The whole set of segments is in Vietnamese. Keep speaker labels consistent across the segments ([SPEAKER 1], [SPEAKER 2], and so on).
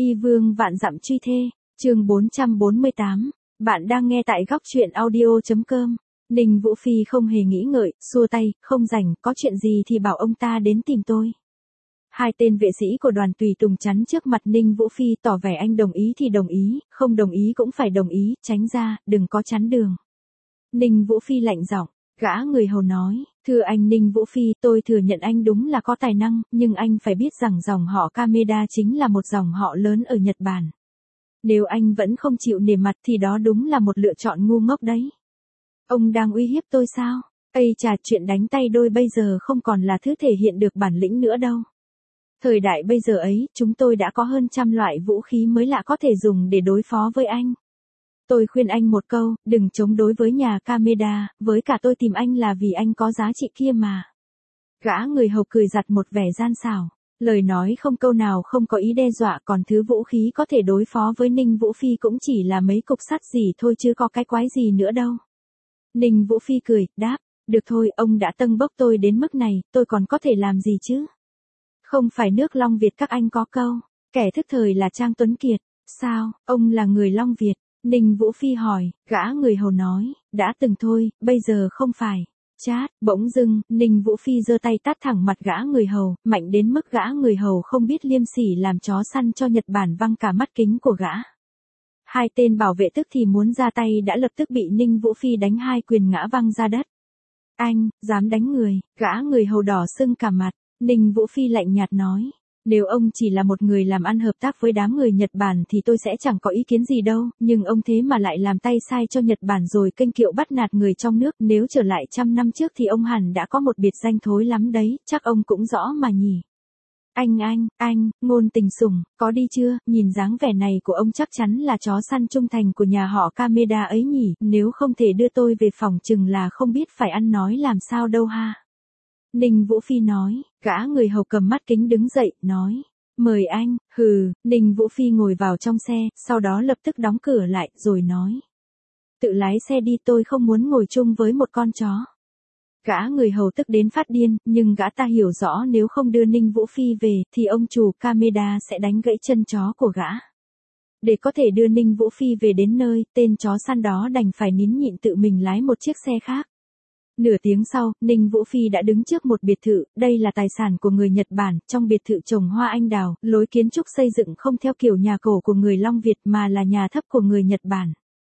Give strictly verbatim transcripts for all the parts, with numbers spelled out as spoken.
[SPEAKER 1] Y vương vạn dặm truy thê, chương bốn trăm bốn mươi tám. Bạn đang nghe tại góc truyện audio.com. Ninh Vũ Phi không hề nghĩ ngợi, xua tay, không rảnh, có chuyện gì thì bảo ông ta đến tìm tôi. Hai tên vệ sĩ của đoàn tùy tùng chắn trước mặt Ninh Vũ Phi, tỏ vẻ anh đồng ý thì đồng ý, không đồng ý cũng phải đồng ý, tránh ra, đừng có chắn đường. Ninh Vũ Phi lạnh giọng, gã người hầu nói, thưa anh Ninh Vũ Phi, tôi thừa nhận anh đúng là có tài năng, nhưng anh phải biết rằng dòng họ Kameda chính là một dòng họ lớn ở Nhật Bản. Nếu anh vẫn không chịu nể mặt thì đó đúng là một lựa chọn ngu ngốc đấy. Ông đang uy hiếp tôi sao? Ây chà, chuyện đánh tay đôi bây giờ không còn là thứ thể hiện được bản lĩnh nữa đâu. Thời đại bây giờ ấy, chúng tôi đã có hơn trăm loại vũ khí mới lạ có thể dùng để đối phó với anh. Tôi khuyên anh một câu, đừng chống đối với nhà Kameda, với cả tôi tìm anh là vì anh có giá trị kia mà. Gã người hầu cười giặt một vẻ gian xảo, lời nói không câu nào không có ý đe dọa, còn thứ vũ khí có thể đối phó với Ninh Vũ Phi cũng chỉ là mấy cục sắt gì thôi chứ có cái quái gì nữa đâu. Ninh Vũ Phi cười, đáp, được thôi, ông đã tâng bốc tôi đến mức này, tôi còn có thể làm gì chứ? Không phải nước Long Việt các anh có câu, kẻ thức thời là Trang Tuấn Kiệt, sao, ông là người Long Việt? Ninh Vũ Phi hỏi, gã người hầu nói, đã từng thôi, bây giờ không phải. Chát, bỗng dưng, Ninh Vũ Phi giơ tay tát thẳng mặt gã người hầu, mạnh đến mức gã người hầu không biết liêm sỉ làm chó săn cho Nhật Bản văng cả mắt kính của gã. Hai tên bảo vệ tức thì muốn ra tay đã lập tức bị Ninh Vũ Phi đánh hai quyền ngã văng ra đất. Anh, dám đánh người, gã người hầu đỏ sưng cả mặt, Ninh Vũ Phi lạnh nhạt nói. Nếu ông chỉ là một người làm ăn hợp tác với đám người Nhật Bản thì tôi sẽ chẳng có ý kiến gì đâu, nhưng ông thế mà lại làm tay sai cho Nhật Bản rồi kênh kiệu bắt nạt người trong nước, nếu trở lại trăm năm trước thì ông hẳn đã có một biệt danh thối lắm đấy, chắc ông cũng rõ mà nhỉ. Anh anh, anh, ngôn tình sủng, có đi chưa, nhìn dáng vẻ này của ông chắc chắn là chó săn trung thành của nhà họ Kameda ấy nhỉ, nếu không thể đưa tôi về phòng chừng là không biết phải ăn nói làm sao đâu ha. Ninh Vũ Phi nói, gã người hầu cầm mắt kính đứng dậy, nói, mời anh, hừ, Ninh Vũ Phi ngồi vào trong xe, sau đó lập tức đóng cửa lại, rồi nói, tự lái xe đi, tôi không muốn ngồi chung với một con chó. Gã người hầu tức đến phát điên, nhưng gã ta hiểu rõ nếu không đưa Ninh Vũ Phi về, thì ông chủ Kameda sẽ đánh gãy chân chó của gã. Để có thể đưa Ninh Vũ Phi về đến nơi, tên chó săn đó đành phải nín nhịn tự mình lái một chiếc xe khác. Nửa tiếng sau, Ninh Vũ Phi đã đứng trước một biệt thự, đây là tài sản của người Nhật Bản, trong biệt thự trồng hoa anh đào, lối kiến trúc xây dựng không theo kiểu nhà cổ của người Long Việt mà là nhà thấp của người Nhật Bản.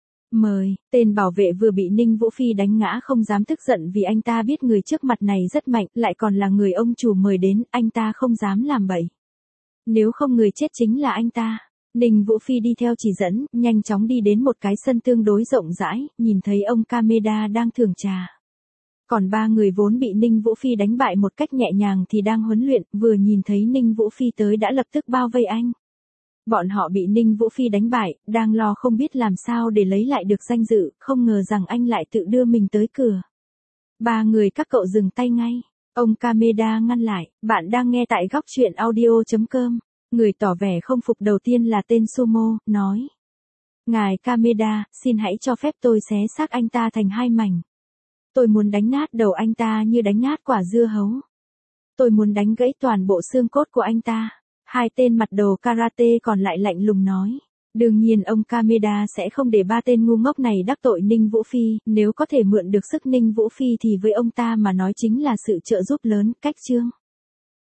[SPEAKER 1] Mời, tên bảo vệ vừa bị Ninh Vũ Phi đánh ngã không dám tức giận vì anh ta biết người trước mặt này rất mạnh, lại còn là người ông chủ mời đến, anh ta không dám làm bậy. Nếu không người chết chính là anh ta. Ninh Vũ Phi đi theo chỉ dẫn, nhanh chóng đi đến một cái sân tương đối rộng rãi, nhìn thấy ông Kameda đang thưởng trà. Còn ba người vốn bị Ninh Vũ Phi đánh bại một cách nhẹ nhàng thì đang huấn luyện, vừa nhìn thấy Ninh Vũ Phi tới đã lập tức bao vây anh. Bọn họ bị Ninh Vũ Phi đánh bại, đang lo không biết làm sao để lấy lại được danh dự, không ngờ rằng anh lại tự đưa mình tới cửa. Ba người các cậu dừng tay ngay. Ông Kameda ngăn lại, bạn đang nghe tại góc truyện audio.com. Người tỏ vẻ không phục đầu tiên là tên Sumo, nói. Ngài Kameda, xin hãy cho phép tôi xé xác anh ta thành hai mảnh. Tôi muốn đánh nát đầu anh ta như đánh nát quả dưa hấu. Tôi muốn đánh gãy toàn bộ xương cốt của anh ta. Hai tên mặt đồ karate còn lại lạnh lùng nói. Đương nhiên ông Kameda sẽ không để ba tên ngu ngốc này đắc tội Ninh Vũ Phi, nếu có thể mượn được sức Ninh Vũ Phi thì với ông ta mà nói chính là sự trợ giúp lớn, cách chương.